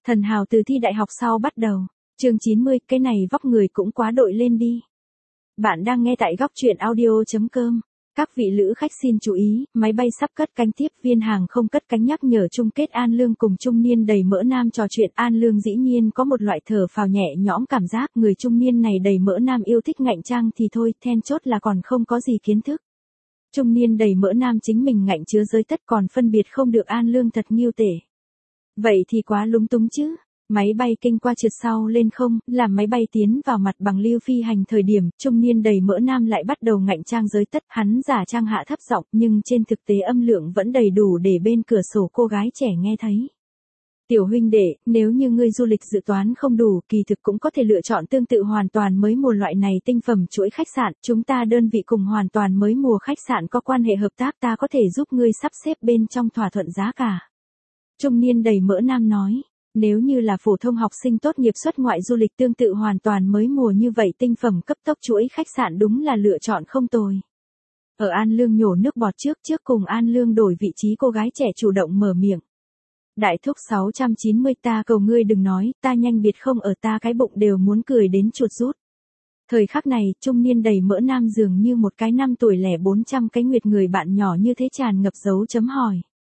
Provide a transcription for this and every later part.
Thần hào từ thi đại học sau bắt đầu. Chương 90, cái này vóc người cũng quá đội lên đi. Bạn đang nghe tại góc truyện audio.com. Các vị lữ khách xin chú ý, máy bay sắp cất cánh tiếp, viên hàng không cất cánh nhắc nhở chung kết An Lương cùng trung niên đầy mỡ nam trò chuyện. An Lương dĩ nhiên có một loại thở phào nhẹ nhõm cảm giác, người trung niên này đầy mỡ nam yêu thích ngạnh trang thì thôi, then chốt là còn không có gì kiến thức. Trung niên đầy mỡ nam chính mình ngạnh chứa giới tất còn phân biệt không được An Lương thật nghiêu tể. Vậy thì quá lúng túng chứ. Máy bay kinh qua trượt sau lên không, làm máy bay tiến vào mặt bằng lưu phi hành thời điểm, trung niên đầy mỡ nam lại bắt đầu ngạnh trang giới tất, hắn giả trang hạ thấp giọng, nhưng trên thực tế âm lượng vẫn đầy đủ để bên cửa sổ cô gái trẻ nghe thấy. Tiểu huynh đệ, nếu như ngươi du lịch dự toán không đủ, kỳ thực cũng có thể lựa chọn tương tự hoàn toàn mới mùa loại này tinh phẩm chuỗi khách sạn, chúng ta đơn vị cùng hoàn toàn mới mùa khách sạn có quan hệ hợp tác, ta có thể giúp ngươi sắp xếp bên trong thỏa thuận giá cả. Trung niên đầy mỡ nam nói. Nếu như là phổ thông học sinh tốt nghiệp xuất ngoại du lịch tương tự hoàn toàn mới mùa như vậy, tinh phẩm cấp tốc chuỗi khách sạn đúng là lựa chọn không tồi. Ở An Lương nhổ nước bọt trước cùng An Lương đổi vị trí, cô gái trẻ chủ động mở miệng. Đại thúc 690, ta cầu ngươi đừng nói, ta nhanh biệt không ở, ta cái bụng đều muốn cười đến chuột rút. Thời khắc này, trung niên đầy mỡ nam dường như một cái 5 tuổi lẻ 400 cái nguyệt người bạn nhỏ như thế tràn ngập dấu chấm hỏi.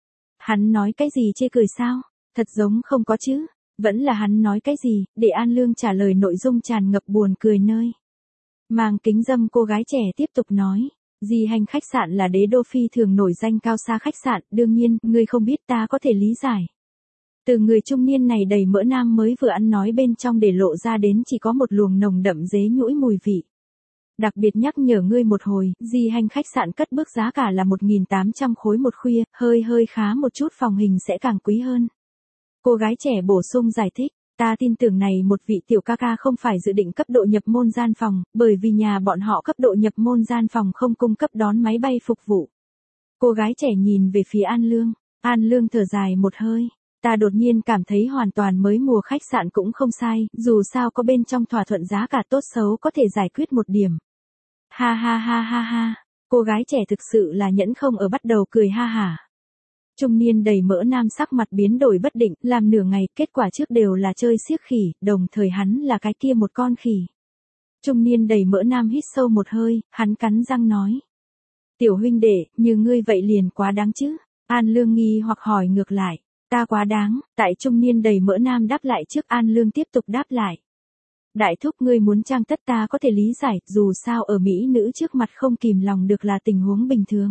Hắn nói cái gì, chê cười sao? Thật giống không có chứ, vẫn là hắn nói cái gì, để An Lương trả lời nội dung tràn ngập buồn cười nơi. Mang kính dâm cô gái trẻ tiếp tục nói, Di Hành khách sạn là đế đô phi thường nổi danh cao xa khách sạn, đương nhiên, ngươi không biết ta có thể lý giải. Từ người trung niên này đầy mỡ nam mới vừa ăn nói bên trong để lộ ra đến chỉ có một luồng nồng đậm dế nhũi mùi vị. Đặc biệt nhắc nhở ngươi một hồi, Di Hành khách sạn cất bước giá cả là 1.800 khối một khuya, hơi khá một chút phòng hình sẽ càng quý hơn. Cô gái trẻ bổ sung giải thích, ta tin tưởng này một vị tiểu ca ca không phải dự định cấp độ nhập môn gian phòng, bởi vì nhà bọn họ cấp độ nhập môn gian phòng không cung cấp đón máy bay phục vụ. Cô gái trẻ nhìn về phía An Lương thở dài một hơi, ta đột nhiên cảm thấy hoàn toàn mới mùa khách sạn cũng không sai, dù sao có bên trong thỏa thuận giá cả tốt xấu có thể giải quyết một điểm. Ha ha ha ha ha, cô gái trẻ thực sự là nhẫn không ở bắt đầu cười ha hả. Trung niên đầy mỡ nam sắc mặt biến đổi bất định, làm nửa ngày, kết quả trước đều là chơi xiếc khỉ, đồng thời hắn là cái kia một con khỉ. Trung niên đầy mỡ nam hít sâu một hơi, hắn cắn răng nói. Tiểu huynh đệ, như ngươi vậy liền quá đáng chứ? An Lương nghi hoặc hỏi ngược lại, ta quá đáng, tại trung niên đầy mỡ nam đáp lại trước, An Lương tiếp tục đáp lại. Đại thúc, ngươi muốn trang tất ta có thể lý giải, dù sao ở Mỹ nữ trước mặt không kìm lòng được là tình huống bình thường.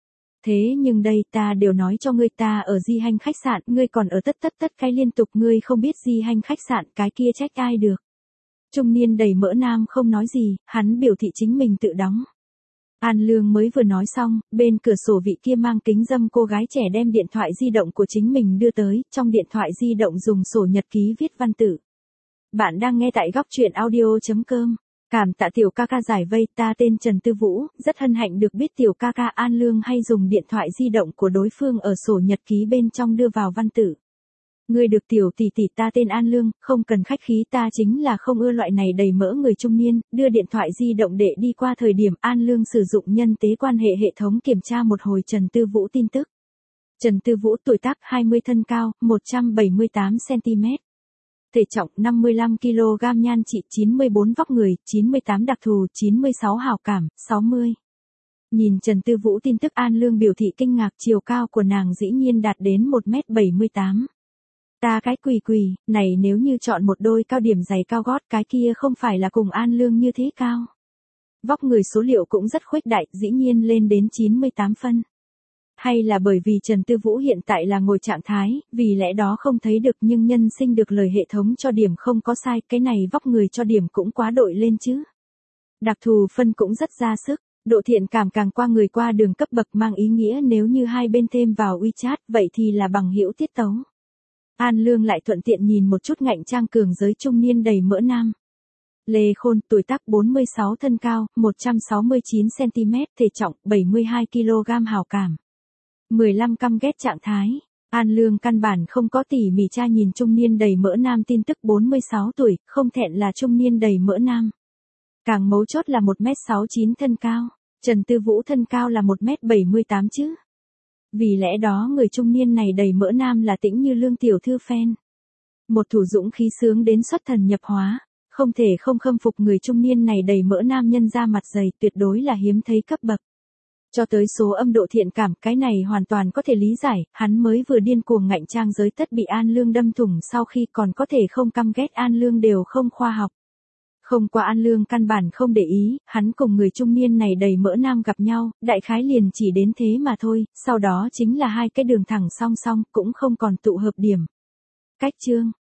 Thế nhưng đây ta đều nói cho ngươi, ta ở Di Hành khách sạn, ngươi còn ở tất cái liên tục, ngươi không biết Di Hành khách sạn, cái kia trách ai được. Trung niên đầy mỡ nam không nói gì, hắn biểu thị chính mình tự đóng. An Lương mới vừa nói xong, bên cửa sổ vị kia mang kính dâm cô gái trẻ đem điện thoại di động của chính mình đưa tới, trong điện thoại di động dùng sổ nhật ký viết văn tự. Bạn đang nghe tại góc truyện audio.com. Cảm tạ tiểu ca ca giải vây, ta tên Trần Tư Vũ, rất hân hạnh được biết tiểu ca ca. An Lương hay dùng điện thoại di động của đối phương ở sổ nhật ký bên trong đưa vào văn tự. Ngươi được tiểu tỷ tỷ, ta tên An Lương, không cần khách khí, ta chính là không ưa loại này đầy mỡ người trung niên. Đưa điện thoại di động để đi qua thời điểm An Lương sử dụng nhân tế quan hệ hệ thống kiểm tra một hồi Trần Tư Vũ tin tức. Trần Tư Vũ tuổi tác 20, thân cao 178 cm. Thể trọng 55 kg, nhan trị 94, vóc người 98, đặc thù 96, hảo cảm 60. Nhìn Trần Tư Vũ tin tức, An Lương biểu thị kinh ngạc, chiều cao của nàng dĩ nhiên đạt đến 1m78. Ta cái quỳ, này nếu như chọn một đôi cao điểm giày cao gót, cái kia không phải là cùng An Lương như thế cao. Vóc người số liệu cũng rất khuếch đại, dĩ nhiên lên đến 98 phân. Hay là bởi vì Trần Tư Vũ hiện tại là ngồi trạng thái, vì lẽ đó không thấy được, nhưng nhân sinh được lời hệ thống cho điểm không có sai, cái này vóc người cho điểm cũng quá đội lên chứ. Đặc thù phân cũng rất ra sức, độ thiện cảm càng qua người qua đường cấp bậc, mang ý nghĩa nếu như hai bên thêm vào WeChat, vậy thì là bằng hữu tiết tấu. An Lương lại thuận tiện nhìn một chút ngạnh trang cường giới trung niên đầy mỡ nam. Lê Khôn, tuổi tác 46, thân cao 169 cm, thể trọng 72 kg, hảo cảm 15, căm ghét trạng thái. An Lương căn bản không có tỉ mỉ tra nhìn trung niên đầy mỡ nam tin tức, 46 tuổi, không thẹn là trung niên đầy mỡ nam. Càng mấu chốt là 1m69 thân cao, Trần Tư Vũ thân cao là 1m78 chứ. Vì lẽ đó người trung niên này đầy mỡ nam là Tĩnh Như Lương tiểu thư fan. Một thủ dũng khí sướng đến xuất thần nhập hóa, không thể không khâm phục người trung niên này đầy mỡ nam nhân da mặt dày, tuyệt đối là hiếm thấy cấp bậc. Cho tới số âm độ thiện cảm, cái này hoàn toàn có thể lý giải, hắn mới vừa điên cuồng ngạnh trang giới tất bị An Lương đâm thủng, sau khi còn có thể không căm ghét An Lương đều không khoa học. Không qua An Lương căn bản không để ý, hắn cùng người trung niên này đầy mỡ nam gặp nhau, đại khái liền chỉ đến thế mà thôi, sau đó chính là hai cái đường thẳng song song, cũng không còn tụ hợp điểm. Cách chương